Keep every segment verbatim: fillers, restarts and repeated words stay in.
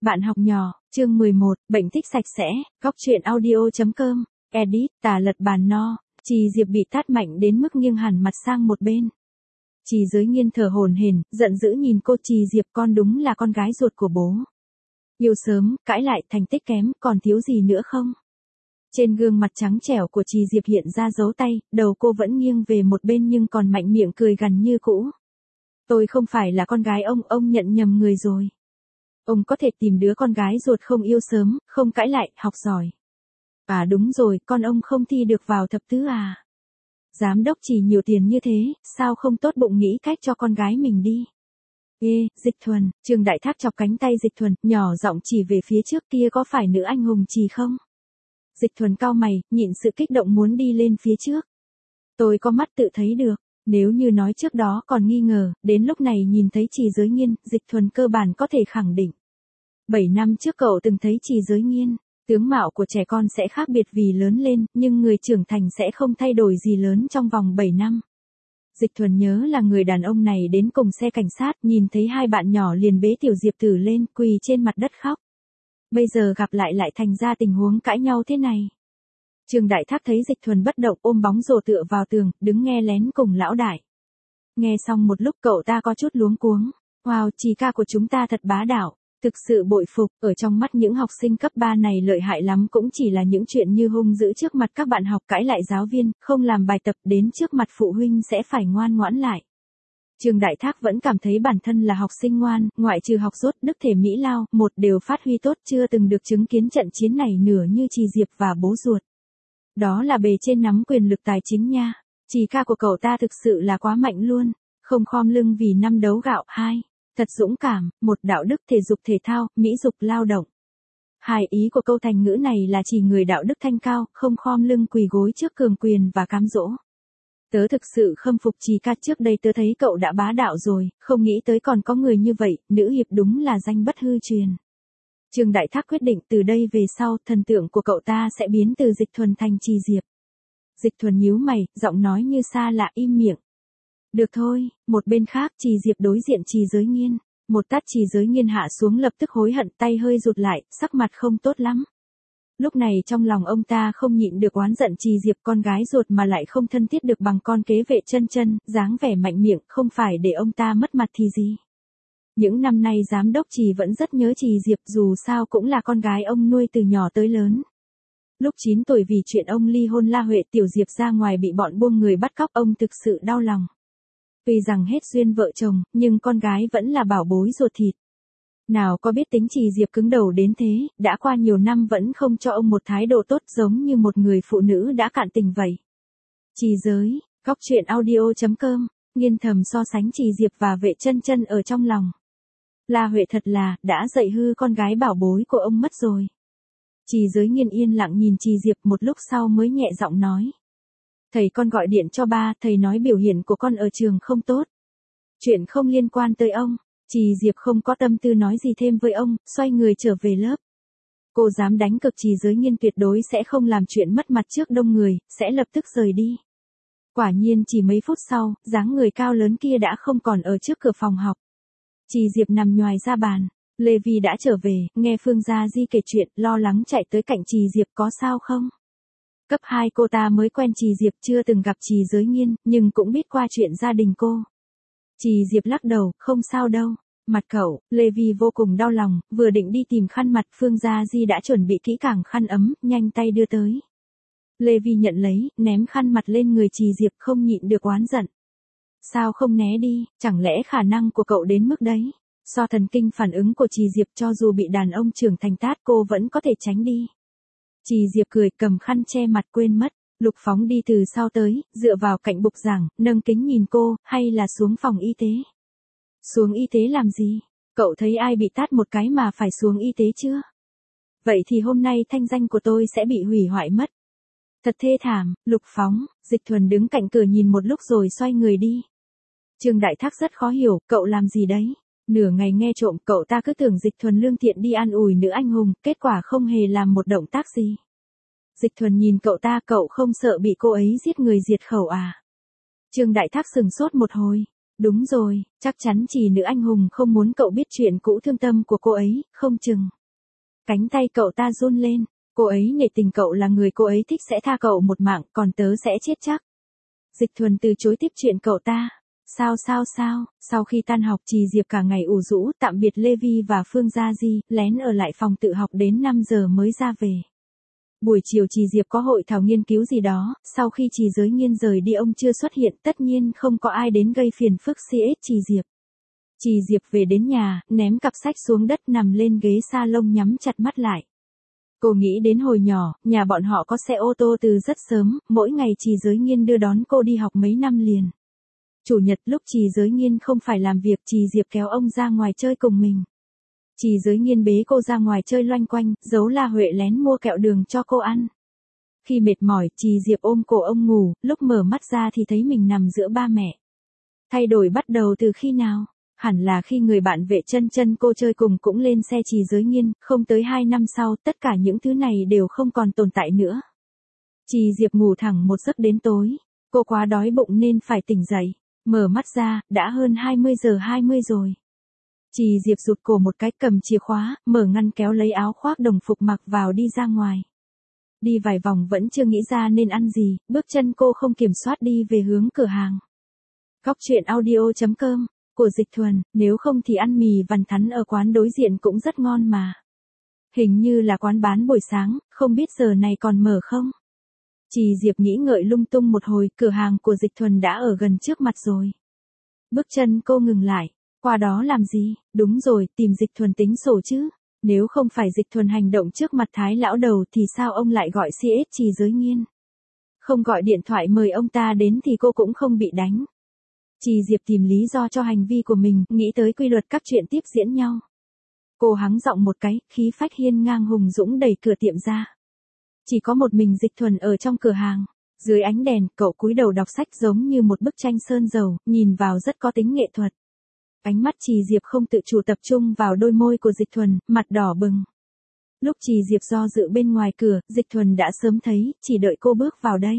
Bạn học nhỏ, chương mười một, bệnh thích sạch sẽ, góc truyện audio.com, edit, tà lật bàn no, Trì Diệp bị tát mạnh đến mức nghiêng hẳn mặt sang một bên. Trì Giới Nghiên thở hổn hển, giận dữ nhìn cô. Trì Diệp, con đúng là con gái ruột của bố. Yêu sớm, cãi lại, thành tích kém, còn thiếu gì nữa không? Trên gương mặt trắng trẻo của Trì Diệp hiện ra dấu tay, đầu cô vẫn nghiêng về một bên nhưng còn mạnh miệng cười gằn như cũ. Tôi không phải là con gái ông, ông nhận nhầm người rồi. Ông có thể tìm đứa con gái ruột không yêu sớm, không cãi lại, học giỏi. À đúng rồi, con ông không thi được vào thập tứ à? Giám đốc Trì nhiều tiền như thế, sao không tốt bụng nghĩ cách cho con gái mình đi? Ê, Dịch Thuần, Trương Đại Thác chọc cánh tay Dịch Thuần, nhỏ giọng chỉ về phía trước kia, có phải nữ anh hùng Trì không? Dịch Thuần cau mày, nhịn sự kích động muốn đi lên phía trước. Tôi có mắt tự thấy được. Nếu như nói trước đó còn nghi ngờ, đến lúc này nhìn thấy Trì Giới Nghiên, Dịch Thuần cơ bản có thể khẳng định. Bảy năm trước cậu từng thấy Trì Giới Nghiên, tướng mạo của trẻ con sẽ khác biệt vì lớn lên, nhưng người trưởng thành sẽ không thay đổi gì lớn trong vòng bảy năm. Dịch Thuần nhớ là người đàn ông này đến cùng xe cảnh sát, nhìn thấy hai bạn nhỏ liền bế Tiểu Diệp Tử lên, quỳ trên mặt đất khóc. Bây giờ gặp lại lại thành ra tình huống cãi nhau thế này. Trương Đại Thác thấy Dịch Thuần bất động, ôm bóng rổ tựa vào tường, đứng nghe lén cùng lão đại. Nghe xong một lúc cậu ta có chút luống cuống. Wow, Trì ca của chúng ta thật bá đạo, thực sự bội phục. Ở trong mắt những học sinh cấp ba này lợi hại lắm cũng chỉ là những chuyện như hung dữ trước mặt các bạn học, cãi lại giáo viên, không làm bài tập, đến trước mặt phụ huynh sẽ phải ngoan ngoãn lại. Trương Đại Thác vẫn cảm thấy bản thân là học sinh ngoan, ngoại trừ học dốt, đức thể mỹ lao, một đều phát huy tốt, chưa từng được chứng kiến trận chiến này nửa như Trì Diệp và bố ruột. Đó là bề trên nắm quyền lực tài chính nha. Trì ca của cậu ta thực sự là quá mạnh luôn. Không khom lưng vì năm đấu gạo. Hai. Thật dũng cảm. Một. Đạo đức thể dục thể thao, mỹ dục lao động. Hai. Ý của câu thành ngữ này là chỉ người đạo đức thanh cao, không khom lưng quỳ gối trước cường quyền và cám dỗ. Tớ thực sự khâm phục Trì ca, trước đây tớ thấy cậu đã bá đạo rồi, không nghĩ tới còn có người như vậy, nữ hiệp đúng là danh bất hư truyền. Trương Đại Thác quyết định từ đây về sau, thần tượng của cậu ta sẽ biến từ Dịch Thuần thành Trì Diệp. Dịch Thuần nhíu mày, giọng nói như xa lạ, im miệng. Được thôi. Một bên khác, Trì Diệp đối diện Trì Giới Nghiên. Một tát Trì Giới Nghiên hạ xuống, lập tức hối hận, tay hơi rụt lại, sắc mặt không tốt lắm. Lúc này trong lòng ông ta không nhịn được oán giận Trì Diệp, con gái ruột mà lại không thân thiết được bằng con kế Vệ Chân Chân, dáng vẻ mạnh miệng, không phải để ông ta mất mặt thì gì. Những năm nay giám đốc Trì vẫn rất nhớ Trì Diệp, dù sao cũng là con gái ông nuôi từ nhỏ tới lớn. Lúc chín tuổi vì chuyện ông ly hôn La Huệ Tiểu Diệp ra ngoài bị bọn buôn người bắt cóc, ông thực sự đau lòng. Tuy rằng hết duyên vợ chồng, nhưng con gái vẫn là bảo bối ruột thịt. Nào có biết tính Trì Diệp cứng đầu đến thế, đã qua nhiều năm vẫn không cho ông một thái độ tốt, giống như một người phụ nữ đã cạn tình vậy. Trì Giới, góc truyện audio.com, Nghiên thầm so sánh Trì Diệp và Vệ Chân Chân ở trong lòng. La Huệ thật là, đã dạy hư con gái bảo bối của ông mất rồi. Trì Giới Nghiên yên lặng nhìn Trì Diệp, một lúc sau mới nhẹ giọng nói. Thầy con gọi điện cho ba, thầy nói biểu hiện của con ở trường không tốt. Chuyện không liên quan tới ông. Trì Diệp không có tâm tư nói gì thêm với ông, xoay người trở về lớp. Cô dám đánh cược Trì Giới Nghiên tuyệt đối sẽ không làm chuyện mất mặt trước đông người, sẽ lập tức rời đi. Quả nhiên chỉ mấy phút sau, dáng người cao lớn kia đã không còn ở trước cửa phòng học. Trì Diệp nằm nhoài ra bàn. Lê Vi đã trở về, nghe Phương Gia Di kể chuyện, lo lắng chạy tới cạnh Trì Diệp, có sao không? Cấp hai cô ta mới quen Trì Diệp, chưa từng gặp Trì Giới Nghiên, nhưng cũng biết qua chuyện gia đình cô. Trì Diệp lắc đầu, không sao đâu. Mặt cậu, Lê Vi vô cùng đau lòng, vừa định đi tìm khăn mặt, Phương Gia Di đã chuẩn bị kỹ càng khăn ấm, nhanh tay đưa tới. Lê Vi nhận lấy, ném khăn mặt lên người Trì Diệp, không nhịn được oán giận. Sao không né đi, chẳng lẽ khả năng của cậu đến mức đấy? So thần kinh phản ứng của Trì Diệp, cho dù bị đàn ông trưởng thành tát cô vẫn có thể tránh đi. Trì Diệp cười, cầm khăn che mặt, quên mất. Lục Phóng đi từ sau tới, dựa vào cạnh bục giảng, nâng kính nhìn cô, hay là xuống phòng y tế? Xuống y tế làm gì? Cậu thấy ai bị tát một cái mà phải xuống y tế chưa? Vậy thì hôm nay thanh danh của tôi sẽ bị hủy hoại mất. Thật thê thảm. Lục Phóng. Dịch Thuần đứng cạnh cửa nhìn một lúc rồi xoay người đi. Trương Đại Thác rất khó hiểu, cậu làm gì đấy? Nửa ngày nghe trộm, cậu ta cứ tưởng Dịch Thuần lương thiện đi an ủi nữ anh hùng, kết quả không hề làm một động tác gì. Dịch Thuần nhìn cậu ta, cậu không sợ bị cô ấy giết người diệt khẩu à? Trương Đại Thác sừng sốt một hồi. Đúng rồi, chắc chắn chỉ nữ anh hùng không muốn cậu biết chuyện cũ thương tâm của cô ấy, không chừng. Cánh tay cậu ta run lên, cô ấy nể tình cậu là người cô ấy thích sẽ tha cậu một mạng, còn tớ sẽ chết chắc. Dịch Thuần từ chối tiếp chuyện cậu ta. Sao sao sao, sau khi tan học Trì Diệp cả ngày ủ rũ tạm biệt Lê Vi và Phương Gia Di, lén ở lại phòng tự học đến năm giờ mới ra về. Buổi chiều Trì Diệp có hội thảo nghiên cứu gì đó, sau khi Trì Giới Nghiên rời đi ông chưa xuất hiện, tất nhiên không có ai đến gây phiền phức xê ét Trì Diệp. Trì Diệp về đến nhà, ném cặp sách xuống đất nằm lên ghế salon nhắm chặt mắt lại. Cô nghĩ đến hồi nhỏ, nhà bọn họ có xe ô tô từ rất sớm, mỗi ngày Trì Giới Nghiên đưa đón cô đi học mấy năm liền. Chủ nhật lúc Trì Giới Nghiên không phải làm việc, Trì Diệp kéo ông ra ngoài chơi cùng mình. Trì Giới Nghiên bế cô ra ngoài chơi loanh quanh, giấu La Huệ lén mua kẹo đường cho cô ăn. Khi mệt mỏi, Trì Diệp ôm cổ ông ngủ, lúc mở mắt ra thì thấy mình nằm giữa ba mẹ. Thay đổi bắt đầu từ khi nào? Hẳn là khi người bạn Vệ Chân Chân cô chơi cùng cũng lên xe Trì Giới Nghiên, không tới hai năm sau, tất cả những thứ này đều không còn tồn tại nữa. Trì Diệp ngủ thẳng một giấc đến tối, cô quá đói bụng nên phải tỉnh dậy, mở mắt ra, đã hơn hai mươi giờ hai mươi rồi. Trì Diệp rụt cổ một cái, cầm chìa khóa, mở ngăn kéo lấy áo khoác đồng phục mặc vào đi ra ngoài. Đi vài vòng vẫn chưa nghĩ ra nên ăn gì, bước chân cô không kiểm soát đi về hướng cửa hàng. Góc truyện audio chấm com của Dịch Thuần, nếu không thì ăn mì vằn thắn ở quán đối diện cũng rất ngon mà. Hình như là quán bán buổi sáng, không biết giờ này còn mở không? Trì Diệp nghĩ ngợi lung tung một hồi, cửa hàng của Dịch Thuần đã ở gần trước mặt rồi. Bước chân cô ngừng lại, qua đó làm gì? Đúng rồi, tìm Dịch Thuần tính sổ chứ. Nếu không phải Dịch Thuần hành động trước mặt Thái lão đầu thì sao ông lại gọi xê ét Trì Giới Nghiên? Không gọi điện thoại mời ông ta đến thì cô cũng không bị đánh. Trì Diệp tìm lý do cho hành vi của mình, nghĩ tới quy luật các chuyện tiếp diễn nhau. Cô hắng giọng một cái, khí phách hiên ngang hùng dũng đẩy cửa tiệm ra. Chỉ có một mình Dịch Thuần ở trong cửa hàng. Dưới ánh đèn, cậu cúi đầu đọc sách giống như một bức tranh sơn dầu, nhìn vào rất có tính nghệ thuật. Ánh mắt Trì Diệp không tự chủ tập trung vào đôi môi của Dịch Thuần, mặt đỏ bừng. Lúc Trì Diệp do dự bên ngoài cửa, Dịch Thuần đã sớm thấy, chỉ đợi cô bước vào đây.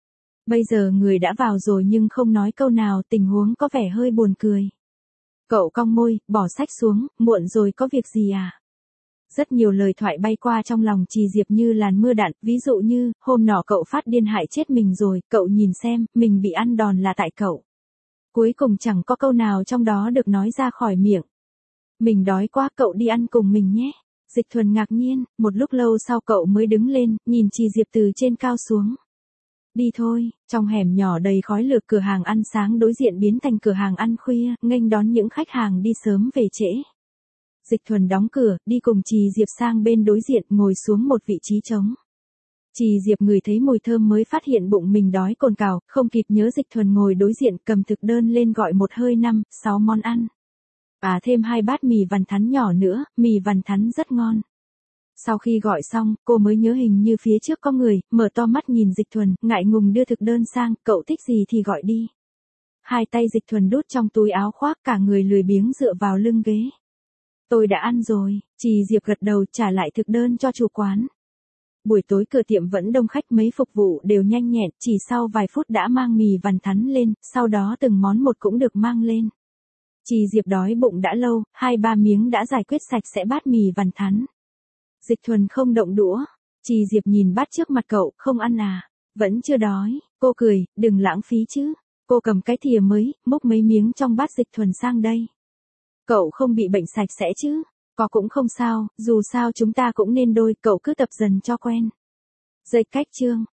Bây giờ người đã vào rồi nhưng không nói câu nào, tình huống có vẻ hơi buồn cười. Cậu cong môi, bỏ sách xuống, muộn rồi có việc gì à? Rất nhiều lời thoại bay qua trong lòng Trì Diệp như làn mưa đạn, ví dụ như, hôm nọ cậu phát điên hại chết mình rồi, cậu nhìn xem, mình bị ăn đòn là tại cậu. Cuối cùng chẳng có câu nào trong đó được nói ra khỏi miệng. Mình đói quá, cậu đi ăn cùng mình nhé. Dịch Thuần ngạc nhiên, một lúc lâu sau cậu mới đứng lên, nhìn Trì Diệp từ trên cao xuống. Đi thôi, trong hẻm nhỏ đầy khói lửa cửa hàng ăn sáng đối diện biến thành cửa hàng ăn khuya, nghênh đón những khách hàng đi sớm về trễ. Dịch Thuần đóng cửa, đi cùng Trì Diệp sang bên đối diện, ngồi xuống một vị trí trống. Trì Diệp ngửi thấy mùi thơm mới phát hiện bụng mình đói cồn cào, không kịp nhớ Dịch Thuần ngồi đối diện, cầm thực đơn lên gọi một hơi năm, sáu món ăn. À thêm hai bát mì vằn thắn nhỏ nữa, mì vằn thắn rất ngon. Sau khi gọi xong, cô mới nhớ hình như phía trước có người, mở to mắt nhìn Dịch Thuần, ngại ngùng đưa thực đơn sang, cậu thích gì thì gọi đi. Hai tay Dịch Thuần đút trong túi áo khoác, cả người lười biếng dựa vào lưng ghế. Tôi đã ăn rồi, Trì Diệp gật đầu trả lại thực đơn cho chủ quán. Buổi tối cửa tiệm vẫn đông khách, mấy phục vụ đều nhanh nhẹn, chỉ sau vài phút đã mang mì vằn thắn lên, sau đó từng món một cũng được mang lên. Trì Diệp đói bụng đã lâu, hai ba miếng đã giải quyết sạch sẽ bát mì vằn thắn. Dịch Thuần không động đũa. Trì Diệp nhìn bát trước mặt cậu, không ăn à? Vẫn chưa đói. Cô cười, đừng lãng phí chứ. Cô cầm cái thìa mới, múc mấy miếng trong bát Dịch Thuần sang đây. Cậu không bị bệnh sạch sẽ chứ? Có cũng không sao, dù sao chúng ta cũng nên đôi, cậu cứ tập dần cho quen. Dây cách chương.